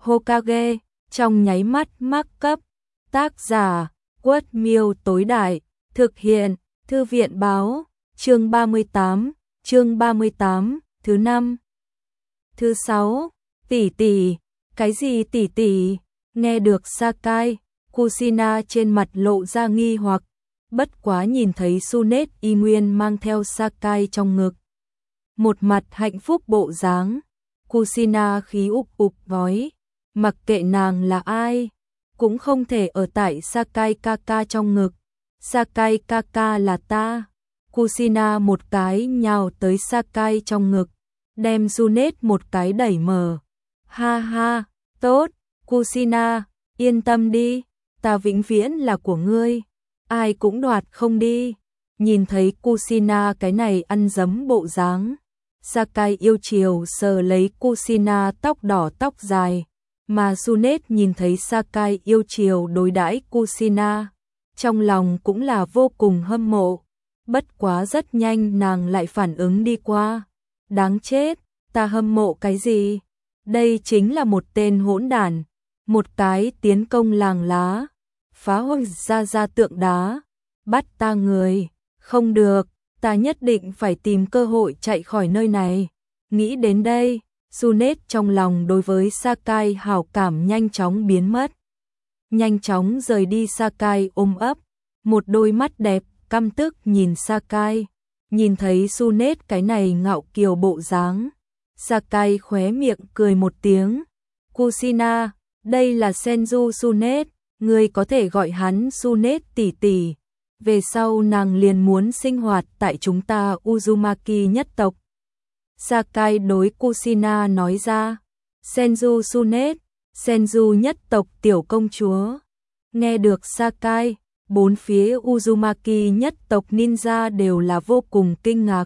Hokage, trong nháy mắt mắc cấp. Tác giả, Quất Miêu tối đại, thực hiện, Thư viện báo, chương 38, thứ 5. Thứ 6, tỷ tỷ, cái gì tỷ tỷ? Nghe được Sakai, Kushina trên mặt lộ ra nghi hoặc, bất quá nhìn thấy Sunet y nguyên mang theo Sakai trong ngực. Một mặt hạnh phúc bộ dáng, Kushina khí ục vói, mặc kệ nàng là ai, cũng không thể ở tại Sakai Kaka trong ngực. Sakai Kaka là ta. Kushina một cái nhào tới Sakai trong ngực, đem Sunet một cái đẩy mở. Ha ha, tốt, Kushina, yên tâm đi, ta vĩnh viễn là của ngươi, ai cũng đoạt không đi. Nhìn thấy Kushina cái này ăn dấm bộ dáng, Sakai yêu chiều sờ lấy Kushina tóc đỏ tóc dài, mà Sunet nhìn thấy Sakai yêu chiều đối đãi Kushina, trong lòng cũng là vô cùng hâm mộ. Bất quá rất nhanh nàng lại phản ứng đi qua. Đáng chết, ta hâm mộ cái gì? Đây chính là một tên hỗn đản, một cái tiến công làng lá, phá hủy ra tượng đá, bắt ta người. Không được, ta nhất định phải tìm cơ hội chạy khỏi nơi này. Nghĩ đến đây, Sunet trong lòng đối với Sakai hảo cảm nhanh chóng biến mất. Nhanh chóng rời đi Sakai ôm ấp, một đôi mắt đẹp căm tức nhìn Sakai. Nhìn thấy Sunet cái này ngạo kiều bộ dáng, Sakai khóe miệng cười một tiếng. Kushina, đây là Senju Sunet, ngươi có thể gọi hắn Sunet tỷ tỷ. Về sau nàng liền muốn sinh hoạt tại chúng ta Uzumaki nhất tộc. Sakai đối Kushina nói ra. Senju Sunet, Senju nhất tộc tiểu công chúa. Nghe được Sakai, bốn phía Uzumaki nhất tộc ninja đều là vô cùng kinh ngạc.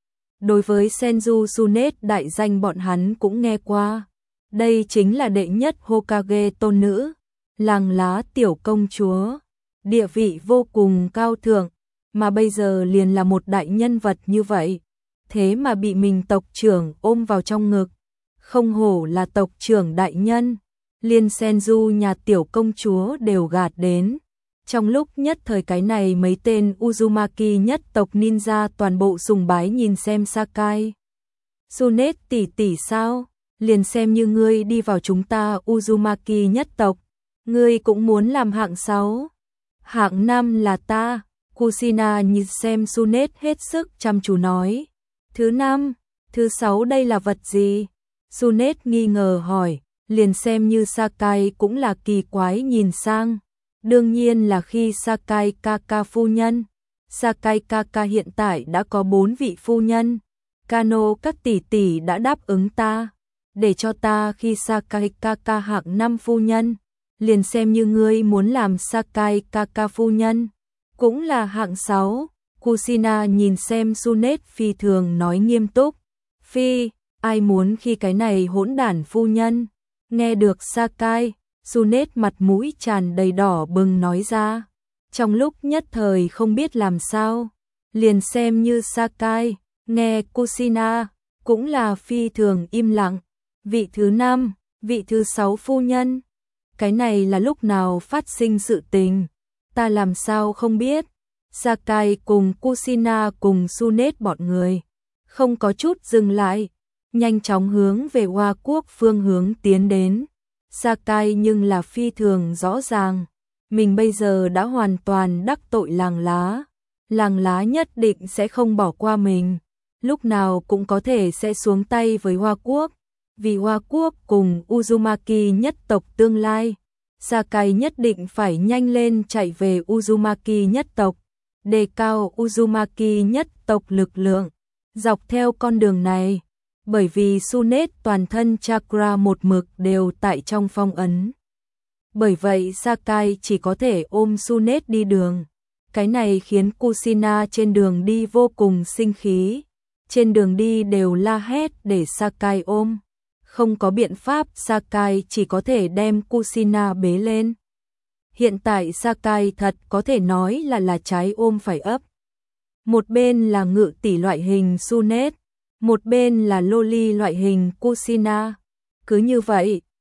Đối với Senju Sunet đại danh bọn hắn cũng nghe qua. Đây chính là đệ nhất Hokage tôn nữ, làng lá tiểu công chúa, địa vị vô cùng cao thượng, mà bây giờ liền là một đại nhân vật như vậy, thế mà bị mình tộc trưởng ôm vào trong ngực. Không hổ là tộc trưởng đại nhân, liên Senju nhà tiểu công chúa đều gạt đến. Trong lúc nhất thời cái này mấy tên Uzumaki nhất tộc ninja toàn bộ sùng bái nhìn xem Sakai. Sunet tỷ tỷ sao? Liền xem như ngươi đi vào chúng ta Uzumaki nhất tộc, ngươi cũng muốn làm hạng 6. Hạng 5 là ta. Kushina nhìn xem Sunet hết sức chăm chú nói. Thứ 5, thứ 6 đây là vật gì? Sunet nghi ngờ hỏi, liền xem như Sakai cũng là kỳ quái nhìn sang. Đương nhiên là khi Sakai Kaka phu nhân. Sakai Kaka hiện tại đã có 4 vị phu nhân. Kano các tỷ tỷ đã đáp ứng ta, để cho ta khi Sakai Kaka hạng 5 phu nhân, liền xem như ngươi muốn làm Sakai Kaka phu nhân, cũng là hạng 6. Kushina nhìn xem Sunet phi thường nói nghiêm túc. Phi, ai muốn khi cái này hỗn đản phu nhân? Nghe được Sakai, Sunet mặt mũi tràn đầy đỏ bừng nói ra. Trong lúc nhất thời không biết làm sao, liền xem như Sakai, nghe Kushina, cũng là phi thường im lặng. Vị thứ 5, vị thứ 6 phu nhân. Cái này là lúc nào phát sinh sự tình? Ta làm sao không biết? Sakai cùng Kushina cùng Sunet bọn người không có chút dừng lại, nhanh chóng hướng về Hoa Quốc phương hướng tiến đến. Sakai nhưng là phi thường rõ ràng, mình bây giờ đã hoàn toàn đắc tội làng lá nhất định sẽ không bỏ qua mình, lúc nào cũng có thể sẽ xuống tay với Hoa Quốc. Vì Hoa Quốc cùng Uzumaki nhất tộc tương lai, Sakai nhất định phải nhanh lên chạy về Uzumaki nhất tộc, đề cao Uzumaki nhất tộc lực lượng. Dọc theo con đường này, bởi vì Sunet toàn thân chakra một mực đều tại trong phong ấn, bởi vậy Sakai chỉ có thể ôm Sunet đi đường. Cái này khiến Kushina trên đường đi vô cùng sinh khí, trên đường đi đều la hét để Sakai ôm. Không có biện pháp, Sakai chỉ có thể đem Kushina bế lên. Hiện tại Sakai thật có thể nói là trái ôm phải ấp. Một bên là ngự tỷ loại hình Sunet, một bên là loli loại hình Kushina. Cứ như vậy,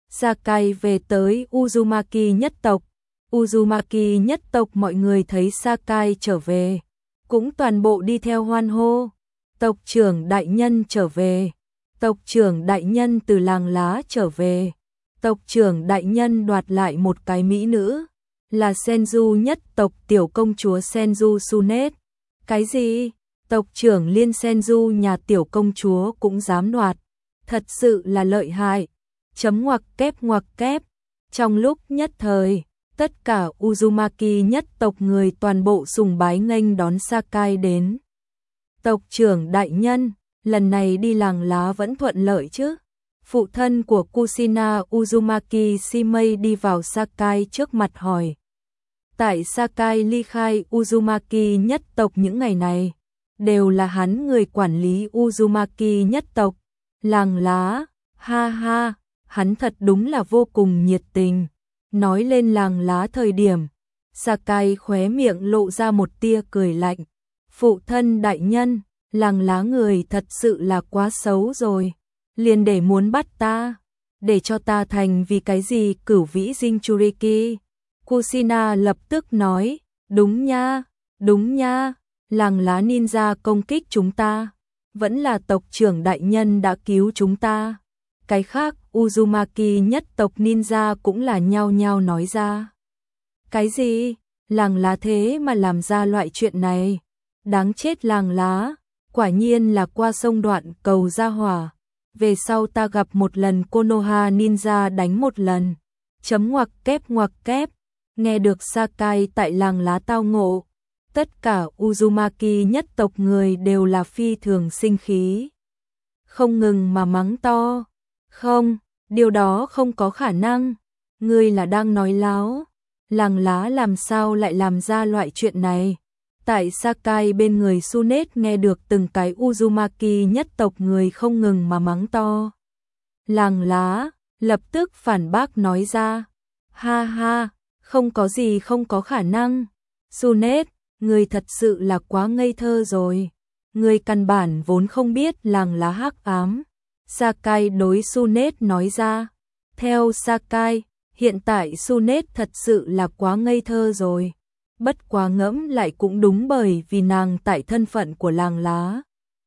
Sakai về tới Uzumaki nhất tộc. Uzumaki nhất tộc mọi người thấy Sakai trở về, cũng toàn bộ đi theo hoan hô. Tộc trưởng đại nhân trở về. Tộc trưởng đại nhân từ làng lá trở về. Tộc trưởng đại nhân đoạt lại một cái mỹ nữ, là Senju nhất tộc tiểu công chúa Senju Sunet. Cái gì? Tộc trưởng liên Senju nhà tiểu công chúa cũng dám đoạt. Thật sự là lợi hại. Chấm ngoặc kép. Trong lúc nhất thời, tất cả Uzumaki nhất tộc người toàn bộ sùng bái nghênh đón Sakai đến. Tộc trưởng đại nhân, lần này đi làng lá vẫn thuận lợi chứ? Phụ thân của Kushina Uzumaki Shimei đi vào Sakai trước mặt hỏi. Tại Sakai ly khai Uzumaki nhất tộc những ngày này, đều là hắn người quản lý Uzumaki nhất tộc. Làng lá, ha ha, hắn thật đúng là vô cùng nhiệt tình. Nói lên làng lá thời điểm, Sakai khóe miệng lộ ra một tia cười lạnh. Phụ thân đại nhân, làng lá người thật sự là quá xấu rồi. Liền để muốn bắt ta, để cho ta thành vì cái gì cửu vĩ Jinchuriki. Kushina lập tức nói, đúng nha, làng lá ninja công kích chúng ta, vẫn là tộc trưởng đại nhân đã cứu chúng ta. Cái khác Uzumaki nhất tộc ninja cũng là nhao nhao nói ra. Cái gì? Làng lá thế mà làm ra loại chuyện này? Đáng chết làng lá, quả nhiên là qua sông đoạn cầu ra hỏa. Về sau ta gặp một lần Konoha ninja đánh một lần. Chấm ngoặc kép. Nghe được Sakai tại làng lá tao ngộ, tất cả Uzumaki nhất tộc người đều là phi thường sinh khí. Không ngừng mà mắng to. Không, điều đó không có khả năng. Ngươi là đang nói láo. Làng lá làm sao lại làm ra loại chuyện này? Tại Sakai bên người Sunet nghe được từng cái Uzumaki nhất tộc người không ngừng mà mắng to. Làng lá lập tức phản bác nói ra. Ha ha, không có gì không có khả năng. Sunet, người thật sự là quá ngây thơ rồi. Người căn bản vốn không biết làng lá hắc ám. Sakai đối Sunet nói ra. Theo Sakai, hiện tại Sunet thật sự là quá ngây thơ rồi. Bất quá ngẫm lại cũng đúng, bởi vì nàng tại thân phận của làng lá.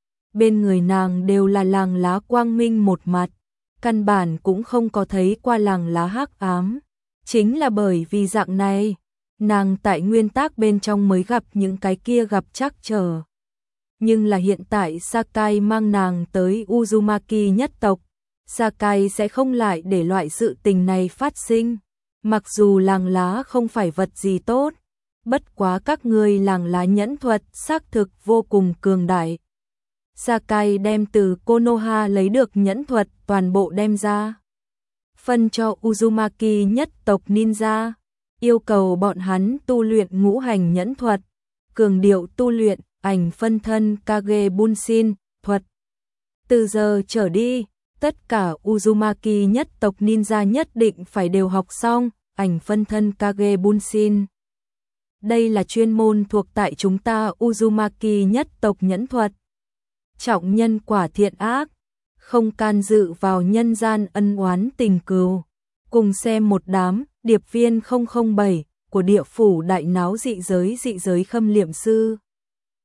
Bên người nàng đều là làng lá quang minh một mặt, căn bản cũng không có thấy qua làng lá hắc ám. Chính là bởi vì dạng này, nàng tại nguyên tắc bên trong mới gặp những cái kia gặp trắc trở. Nhưng là hiện tại Sakai mang nàng tới Uzumaki nhất tộc, Sakai sẽ không lại để loại sự tình này phát sinh. Mặc dù làng lá không phải vật gì tốt, bất quá các ngươi làng lá nhẫn thuật xác thực vô cùng cường đại. Sakai đem từ Konoha lấy được nhẫn thuật toàn bộ đem ra, phân cho Uzumaki nhất tộc ninja, yêu cầu bọn hắn tu luyện ngũ hành nhẫn thuật, cường điệu tu luyện ảnh phân thân Kage Bunshin thuật. Từ giờ trở đi, tất cả Uzumaki nhất tộc ninja nhất định phải đều học xong ảnh phân thân Kage Bunshin. Đây là chuyên môn thuộc tại chúng ta Uzumaki nhất tộc nhẫn thuật. Trọng nhân quả thiện ác, không can dự vào nhân gian ân oán tình cừu. Cùng xem một đám điệp viên 007 của địa phủ đại náo dị giới khâm liệm sư.